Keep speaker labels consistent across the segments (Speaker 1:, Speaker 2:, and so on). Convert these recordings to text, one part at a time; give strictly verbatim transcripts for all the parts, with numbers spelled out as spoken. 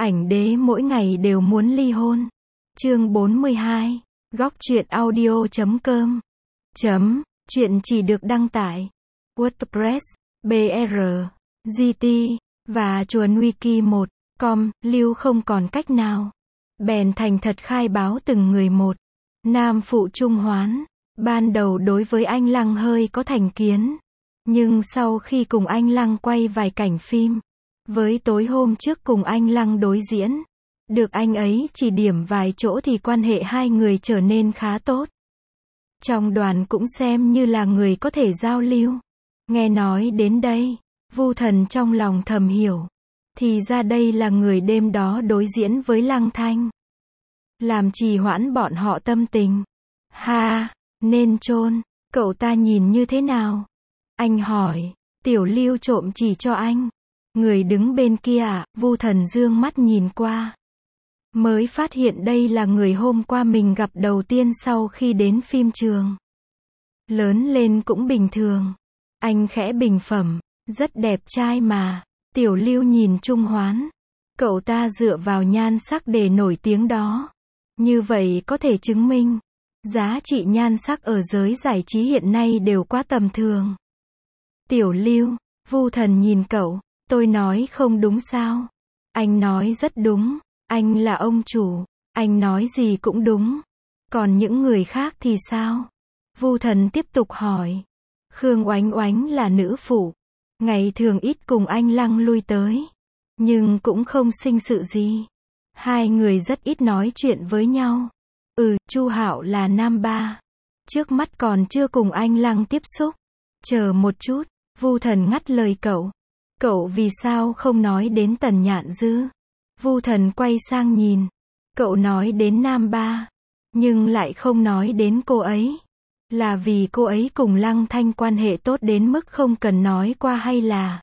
Speaker 1: Ảnh đế mỗi ngày đều muốn ly hôn. Chương bốn mươi hai. Góc truyện audio chấm com. Chấm. Chuyện chỉ được đăng tải WordPress, bê rờ, giê tê và chuồn wiki một com. Lưu không còn cách nào, bèn thành thật khai báo từng người một. Nam phụ trung hoán. Ban đầu đối với anh Lăng hơi có thành kiến, nhưng sau khi cùng anh Lăng quay vài cảnh phim, với tối hôm trước cùng anh Lăng đối diễn, được anh ấy chỉ điểm vài chỗ thì quan hệ hai người trở nên khá tốt. Trong đoàn cũng xem như là người có thể giao lưu. Nghe nói đến đây, Vu Thần trong lòng thầm hiểu, thì ra đây là người đêm đó đối diễn với Lăng Thanh, làm trì hoãn bọn họ tâm tình. Ha, nên chôn, cậu ta nhìn như thế nào? Anh hỏi. Tiểu Lưu trộm chỉ cho anh. Người đứng bên kia à? Vu Thần dương mắt nhìn qua, mới phát hiện đây là người hôm qua mình gặp đầu tiên sau khi đến phim trường. Lớn lên cũng bình thường. Anh khẽ bình phẩm, rất đẹp trai mà. Tiểu Lưu nhìn Trung Hoán. Cậu ta dựa vào nhan sắc để nổi tiếng đó. Như vậy có thể chứng minh, giá trị nhan sắc ở giới giải trí hiện nay đều quá tầm thường. Tiểu Lưu, Vu Thần nhìn cậu, tôi nói không đúng sao? Anh nói rất đúng, anh là ông chủ, anh nói gì cũng đúng. Còn những người khác thì sao? Vu Thần tiếp tục hỏi. Khương Oánh Oánh là nữ phụ, ngày thường ít cùng anh Lăng lui tới, nhưng cũng không sinh sự gì. Hai người rất ít nói chuyện với nhau. Ừ, Chu Hạo là nam ba, trước mắt còn chưa cùng anh Lăng tiếp xúc. Chờ một chút, Vu Thần ngắt lời cậu. Cậu vì sao không nói đến Tần Nhạn Dư? Vu Thần quay sang nhìn. Cậu nói đến nam ba, nhưng lại không nói đến cô ấy. Là vì cô ấy cùng Lăng Thanh quan hệ tốt đến mức không cần nói qua hay là?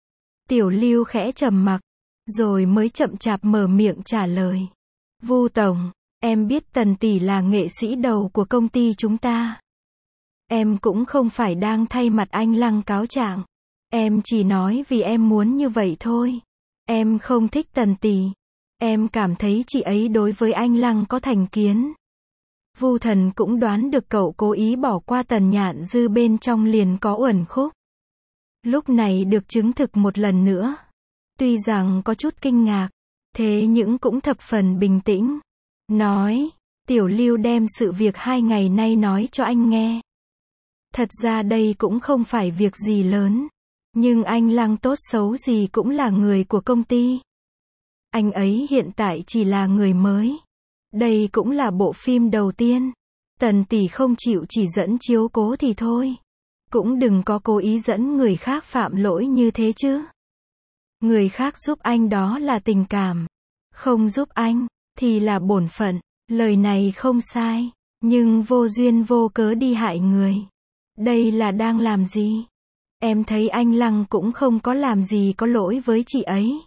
Speaker 1: Tiểu Lưu khẽ trầm mặc, rồi mới chậm chạp mở miệng trả lời. Vu Tổng, em biết Tần tỷ là nghệ sĩ đầu của công ty chúng ta. Em cũng không phải đang thay mặt anh Lăng cáo trạng. Em chỉ nói vì em muốn như vậy thôi. Em không thích Tần tỷ. Em cảm thấy chị ấy đối với anh Lăng có thành kiến. Vu Thần cũng đoán được cậu cố ý bỏ qua Tần Nhạn Dư bên trong liền có uẩn khúc. Lúc này được chứng thực một lần nữa. Tuy rằng có chút kinh ngạc, thế nhưng cũng thập phần bình tĩnh. Nói, Tiểu Lưu đem sự việc hai ngày nay nói cho anh nghe. Thật ra đây cũng không phải việc gì lớn, nhưng anh Lăng tốt xấu gì cũng là người của công ty. Anh ấy hiện tại chỉ là người mới. Đây cũng là bộ phim đầu tiên. Tần tỷ không chịu chỉ dẫn chiếu cố thì thôi. Cũng đừng có cố ý dẫn người khác phạm lỗi như thế chứ. Người khác giúp anh đó là tình cảm, không giúp anh thì là bổn phận. Lời này không sai, nhưng vô duyên vô cớ đi hại người, đây là đang làm gì? Em thấy anh Lăng cũng không có làm gì có lỗi với chị ấy.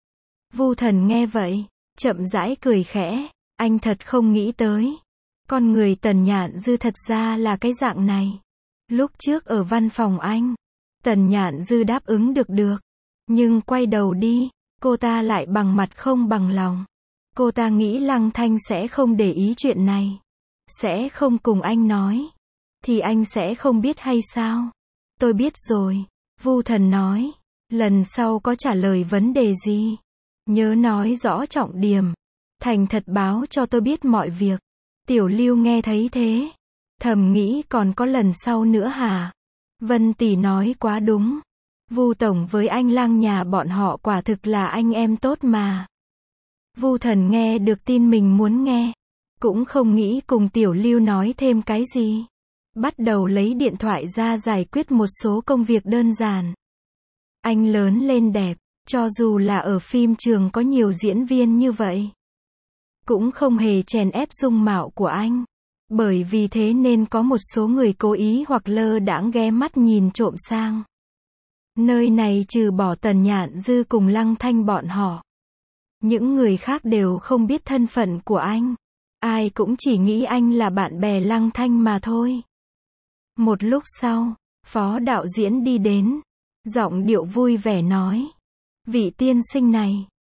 Speaker 1: Vu Thần nghe vậy, chậm rãi cười khẽ. Anh thật không nghĩ tới, con người Tần Nhạn Dư thật ra là cái dạng này. Lúc trước ở văn phòng anh, Tần Nhạn Dư đáp ứng được được, nhưng quay đầu đi, cô ta lại bằng mặt không bằng lòng. Cô ta nghĩ Lăng Thanh sẽ không để ý chuyện này, sẽ không cùng anh nói, thì anh sẽ không biết hay sao? Tôi biết rồi, Vu Thần nói. Lần sau có trả lời vấn đề gì, nhớ nói rõ trọng điểm, thành thật báo cho tôi biết mọi việc. Tiểu Lưu nghe thấy thế, thầm nghĩ còn có lần sau nữa hả? Vân tỷ nói quá đúng. Vu Tổng với anh Lăng nhà bọn họ quả thực là anh em tốt mà. Vu Thần nghe được tin mình muốn nghe, cũng không nghĩ cùng Tiểu Lưu nói thêm cái gì. Bắt đầu lấy điện thoại ra giải quyết một số công việc đơn giản. Anh lớn lên đẹp, cho dù là ở phim trường có nhiều diễn viên như vậy, cũng không hề chèn ép dung mạo của anh. Bởi vì thế nên có một số người cố ý hoặc lơ đãng ghé mắt nhìn trộm sang. Nơi này trừ bỏ Tần Nhạn Dư cùng Lăng Thanh bọn họ, những người khác đều không biết thân phận của anh. Ai cũng chỉ nghĩ anh là bạn bè Lăng Thanh mà thôi. Một lúc sau, phó đạo diễn đi đến, giọng điệu vui vẻ nói. Vị tiên sinh này,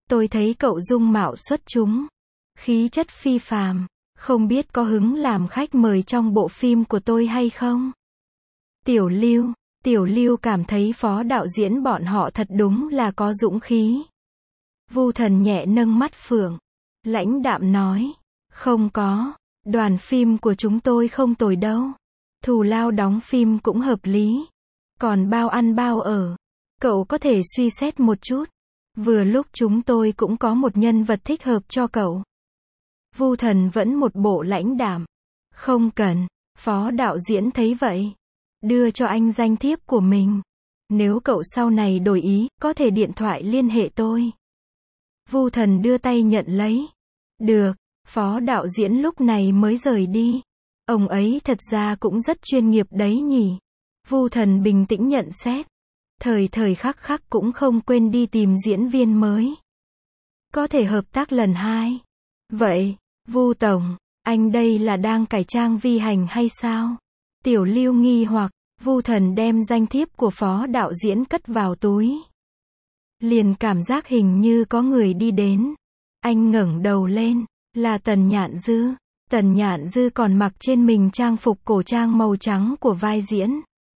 Speaker 1: Tôi thấy cậu dung mạo xuất chúng, khí chất phi phàm, không biết có hứng làm khách mời trong bộ phim của tôi hay không? Tiểu Lưu, Tiểu Lưu cảm thấy phó đạo diễn bọn họ thật đúng là có dũng khí. Vu Thần nhẹ nâng mắt phượng, lãnh đạm nói, không có, đoàn phim của chúng tôi không tồi đâu. Thù lao đóng phim cũng hợp lý. Còn bao ăn bao ở, cậu có thể suy xét một chút. Vừa lúc chúng tôi cũng có một nhân vật thích hợp cho cậu. Vu Thần vẫn một bộ lãnh đạm. Không cần, phó đạo diễn thấy vậy. Đưa cho anh danh thiếp của mình. Nếu cậu sau này đổi ý, có thể điện thoại liên hệ tôi. Vu Thần đưa tay nhận lấy. Được, phó đạo diễn lúc này mới rời đi. Ông ấy thật ra cũng rất chuyên nghiệp đấy nhỉ. Vu Thần bình tĩnh nhận xét. Thời thời khắc khắc cũng không quên đi tìm diễn viên mới. Có thể hợp tác lần hai. Vậy, Vu Tổng, anh đây là đang cải trang vi hành hay sao? Tiểu Lưu nghi hoặc, Vu Thần đem danh thiếp của phó đạo diễn cất vào túi. Liền cảm giác hình như có người đi đến. Anh ngẩng đầu lên, là Tần Nhạn Dư. Tần Nhạn Dư còn mặc trên mình trang phục cổ trang màu trắng của vai diễn.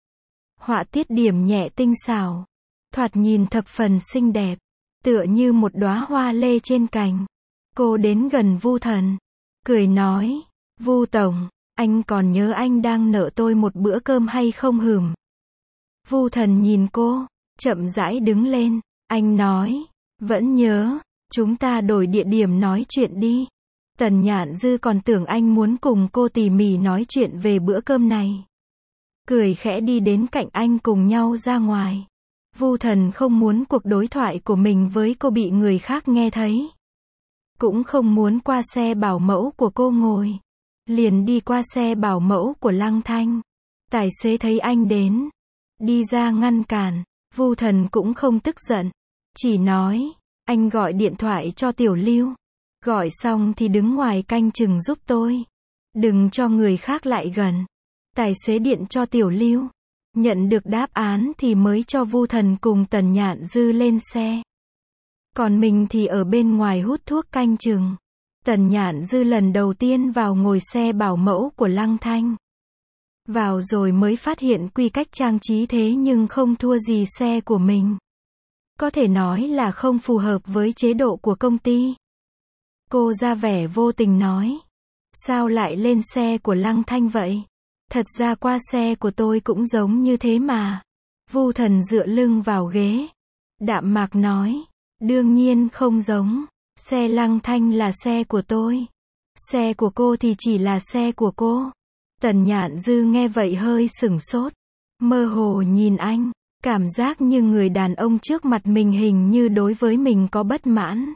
Speaker 1: Họa tiết điểm nhẹ tinh xảo, thoạt nhìn thập phần xinh đẹp, tựa như một đóa hoa lê trên cành. Cô đến gần Vu Thần, cười nói, Vu Tổng, anh còn nhớ anh đang nợ tôi một bữa cơm hay không hửm? Vu Thần nhìn cô, chậm rãi đứng lên, anh nói, vẫn nhớ, chúng ta đổi địa điểm nói chuyện đi. Tần Nhạn Dư còn tưởng anh muốn cùng cô tỉ mỉ nói chuyện về bữa cơm này. Cười khẽ đi đến cạnh anh cùng nhau ra ngoài. Vu Thần không muốn cuộc đối thoại của mình với cô bị người khác nghe thấy. Cũng không muốn qua xe bảo mẫu của cô ngồi. Liền đi qua xe bảo mẫu của Lăng Thanh. Tài xế thấy anh đến, đi ra ngăn cản. Vu Thần cũng không tức giận, chỉ nói, anh gọi điện thoại cho Tiểu Lưu. Gọi xong thì đứng ngoài canh chừng giúp tôi. Đừng cho người khác lại gần. Tài xế điện cho Tiểu Lưu. Nhận được đáp án thì mới cho Vu Thần cùng Tần Nhạn Dư lên xe. Còn mình thì ở bên ngoài hút thuốc canh chừng. Tần Nhạn Dư lần đầu tiên vào ngồi xe bảo mẫu của Lăng Thanh. Vào rồi mới phát hiện quy cách trang trí thế nhưng không thua gì xe của mình. Có thể nói là không phù hợp với chế độ của công ty. Cô ra vẻ vô tình nói. Sao lại lên xe của Lăng Thanh vậy? Thật ra qua xe của tôi cũng giống như thế mà. Vu Thần dựa lưng vào ghế. Đạm mạc nói. Đương nhiên không giống. Xe Lăng Thanh là xe của tôi. Xe của cô thì chỉ là xe của cô. Tần Nhạn Dư nghe vậy hơi sửng sốt. Mơ hồ nhìn anh. Cảm giác như người đàn ông trước mặt mình hình như đối với mình có bất mãn.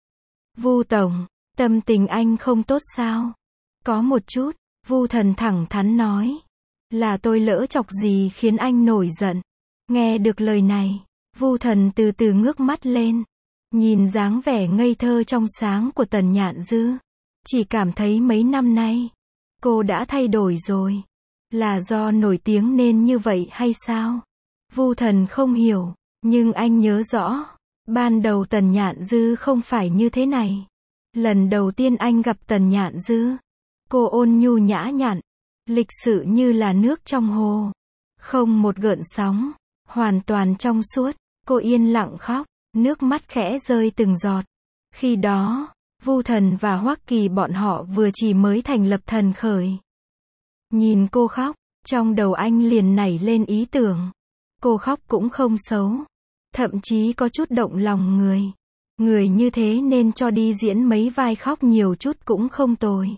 Speaker 1: Vu Tổng, tâm tình anh không tốt sao? Có một chút. Vu Thần thẳng thắn nói. Là tôi lỡ chọc gì khiến anh nổi giận. Nghe được lời này, Vu Thần từ từ ngước mắt lên. Nhìn dáng vẻ ngây thơ trong sáng của Tần Nhạn Dư. Chỉ cảm thấy mấy năm nay, cô đã thay đổi rồi. Là do nổi tiếng nên như vậy hay sao? Vu Thần không hiểu, nhưng anh nhớ rõ. Ban đầu Tần Nhạn Dư không phải như thế này. Lần đầu tiên anh gặp Tần Nhạn Dư, cô ôn nhu nhã nhặn, lịch sự như là nước trong hồ. Không một gợn sóng, hoàn toàn trong suốt. Cô yên lặng khóc, nước mắt khẽ rơi từng giọt. Khi đó, Vu Thần và Hoắc Kỳ bọn họ vừa chỉ mới thành lập Thần Khởi. Nhìn cô khóc, trong đầu anh liền nảy lên ý tưởng. Cô khóc cũng không xấu. Thậm chí có chút động lòng người. Người như thế nên cho đi diễn mấy vai khóc nhiều chút cũng không tồi.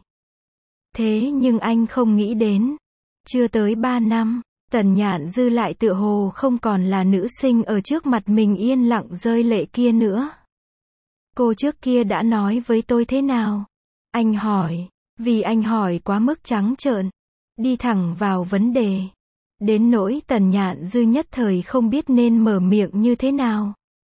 Speaker 1: Thế nhưng anh không nghĩ đến. Chưa tới ba năm, Tần Nhạn Dư lại tựa hồ không còn là nữ sinh ở trước mặt mình yên lặng rơi lệ kia nữa. Cô trước kia đã nói với tôi thế nào? Anh hỏi. Vì anh hỏi quá mức trắng trợn. Đi thẳng vào vấn đề. Đến nỗi Tần Nhạn Dư nhất thời không biết nên mở miệng như thế nào.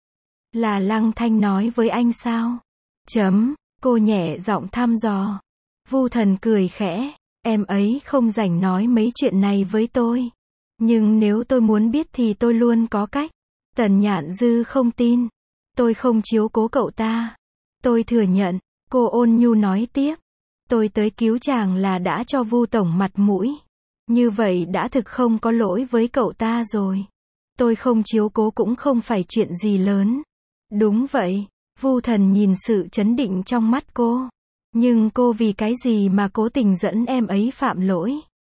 Speaker 1: Là Lăng Thanh nói với anh sao? Chấm, cô nhẹ giọng thăm dò. Vu Thần cười khẽ, em ấy không rảnh nói mấy chuyện này với tôi. Nhưng nếu tôi muốn biết thì tôi luôn có cách. Tần Nhạn Dư không tin. Tôi không chiếu cố cậu ta. Tôi thừa nhận, cô ôn nhu nói tiếp. Tôi tới cứu chàng là đã cho Vu tổng mặt mũi. Như vậy đã thực không có lỗi với cậu ta rồi. Tôi không chiếu cố cũng không phải chuyện gì lớn. Đúng vậy, Vu Thần nhìn sự chấn định trong mắt cô. Nhưng cô vì cái gì mà cố tình dẫn em ấy phạm lỗi?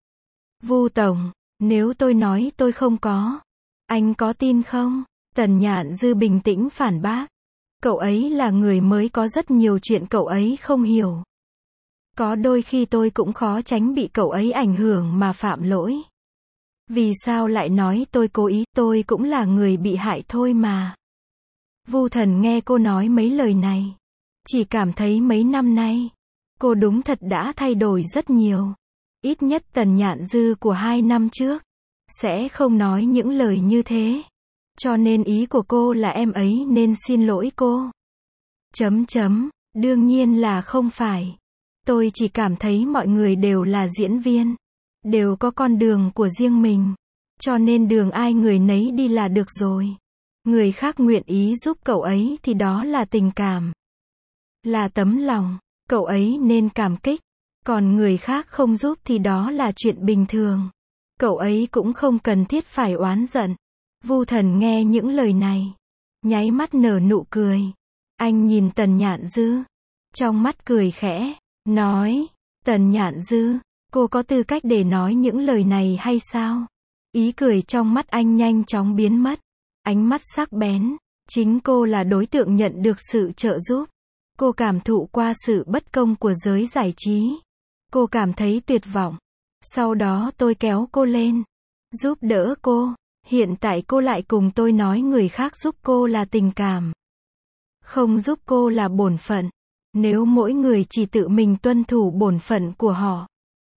Speaker 1: Vu tổng, nếu tôi nói tôi không có, anh có tin không? Tần Nhạn Dư bình tĩnh phản bác. Cậu ấy là người mới, có rất nhiều chuyện cậu ấy không hiểu. Có đôi khi tôi cũng khó tránh bị cậu ấy ảnh hưởng mà phạm lỗi. Vì sao lại nói tôi cố ý, tôi cũng là người bị hại thôi mà. Vu Thần nghe cô nói mấy lời này, chỉ cảm thấy mấy năm nay, cô đúng thật đã thay đổi rất nhiều. Ít nhất Tần Nhạn Dư của hai năm trước, sẽ không nói những lời như thế. Cho nên ý của cô là em ấy nên xin lỗi cô. Chấm chấm, đương nhiên là không phải. Tôi chỉ cảm thấy mọi người đều là diễn viên. Đều có con đường của riêng mình. Cho nên đường ai người nấy đi là được rồi. Người khác nguyện ý giúp cậu ấy thì đó là tình cảm. Là tấm lòng, cậu ấy nên cảm kích. Còn người khác không giúp thì đó là chuyện bình thường. Cậu ấy cũng không cần thiết phải oán giận. Vu Thần nghe những lời này, nháy mắt nở nụ cười. Anh nhìn Tần Nhạn Dư, trong mắt cười khẽ, nói, Tần Nhạn Dư, cô có tư cách để nói những lời này hay sao? Ý cười trong mắt anh nhanh chóng biến mất, ánh mắt sắc bén, chính cô là đối tượng nhận được sự trợ giúp. Cô cảm thụ qua sự bất công của giới giải trí. Cô cảm thấy tuyệt vọng. Sau đó tôi kéo cô lên, giúp đỡ cô. Hiện tại cô lại cùng tôi nói người khác giúp cô là tình cảm. Không giúp cô là bổn phận. Nếu mỗi người chỉ tự mình tuân thủ bổn phận của họ,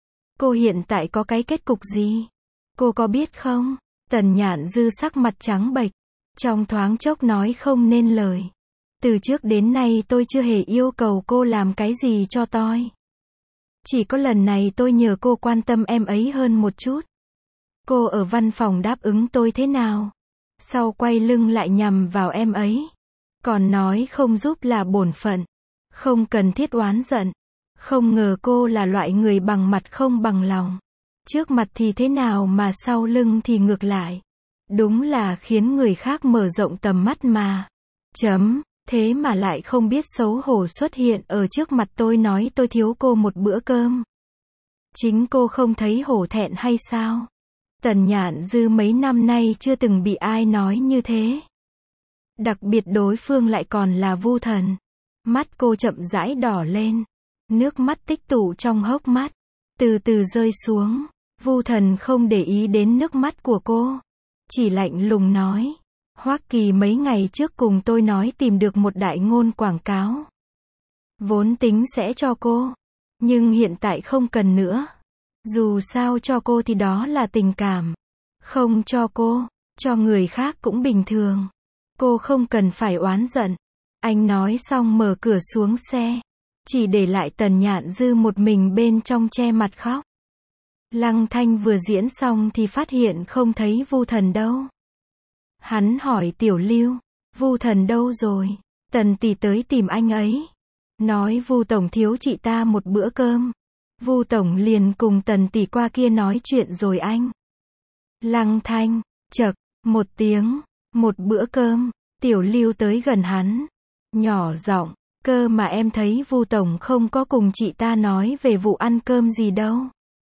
Speaker 1: cô hiện tại có cái kết cục gì? Cô có biết không? Tần Nhạn Dư sắc mặt trắng bệch, trong thoáng chốc nói không nên lời. Từ trước đến nay tôi chưa hề yêu cầu cô làm cái gì cho tôi. Chỉ có lần này tôi nhờ cô quan tâm em ấy hơn một chút. Cô ở văn phòng đáp ứng tôi thế nào? Sau quay lưng lại nhằm vào em ấy. Còn nói không giúp là bổn phận. Không cần thiết oán giận. Không ngờ cô là loại người bằng mặt không bằng lòng. Trước mặt thì thế nào mà sau lưng thì ngược lại. Đúng là khiến người khác mở rộng tầm mắt mà. Chấm, thế mà lại không biết xấu hổ xuất hiện ở trước mặt tôi nói tôi thiếu cô một bữa cơm. Chính cô không thấy hổ thẹn hay sao? Tần Nhạn Dư mấy năm nay chưa từng bị ai nói như thế. Đặc biệt đối phương lại còn là Vu Thần. Mắt cô chậm rãi đỏ lên. Nước mắt tích tụ trong hốc mắt. Từ từ rơi xuống. Vu Thần không để ý đến nước mắt của cô. Chỉ lạnh lùng nói. Hoắc Kỳ mấy ngày trước cùng tôi nói tìm được một đại ngôn quảng cáo. Vốn tính sẽ cho cô. Nhưng hiện tại không cần nữa. Dù sao cho cô thì đó là tình cảm. Không cho cô, cho người khác cũng bình thường. Cô không cần phải oán giận. Anh nói xong mở cửa xuống xe. Chỉ để lại Tần Nhạn Dư một mình bên trong che mặt khóc. Lăng Thanh vừa diễn xong thì phát hiện không thấy Vu Thần đâu. Hắn hỏi Tiểu Lưu, Vu Thần đâu rồi? Tần tỷ tới tìm anh ấy. Nói Vu tổng thiếu chị ta một bữa cơm. Vu tổng liền cùng Tần tỷ qua kia nói chuyện rồi anh. Lăng Thanh, chậc, một tiếng, một bữa cơm. Tiểu Lưu tới gần hắn, nhỏ giọng, cơ mà em thấy Vu tổng không có cùng chị ta nói về vụ ăn cơm gì đâu.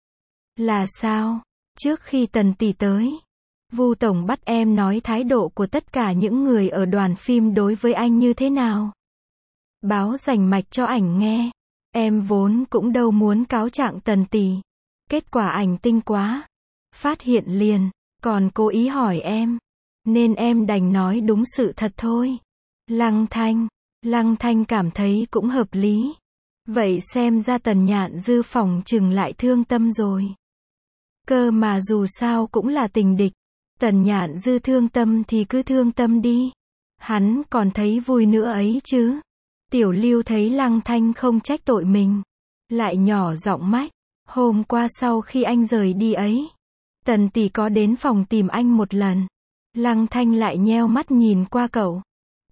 Speaker 1: Là sao? Trước khi Tần tỷ tới, Vu tổng bắt em nói thái độ của tất cả những người ở đoàn phim đối với anh như thế nào. Báo rành mạch cho ảnh nghe. Em vốn cũng đâu muốn cáo trạng Tần tỷ. Kết quả ảnh tinh quá. Phát hiện liền, còn cố ý hỏi em. Nên em đành nói đúng sự thật thôi. Lăng Thanh, Lăng Thanh cảm thấy cũng hợp lý. Vậy xem ra Tần Nhạn Dư phỏng chừng lại thương tâm rồi. Cơ mà dù sao cũng là tình địch. Tần Nhạn Dư thương tâm thì cứ thương tâm đi. Hắn còn thấy vui nữa ấy chứ. Tiểu Lưu thấy Lăng Thanh không trách tội mình. Lại nhỏ giọng mách. Hôm qua sau khi anh rời đi ấy. Tần tỷ có đến phòng tìm anh một lần. Lăng Thanh lại nheo mắt nhìn qua cậu.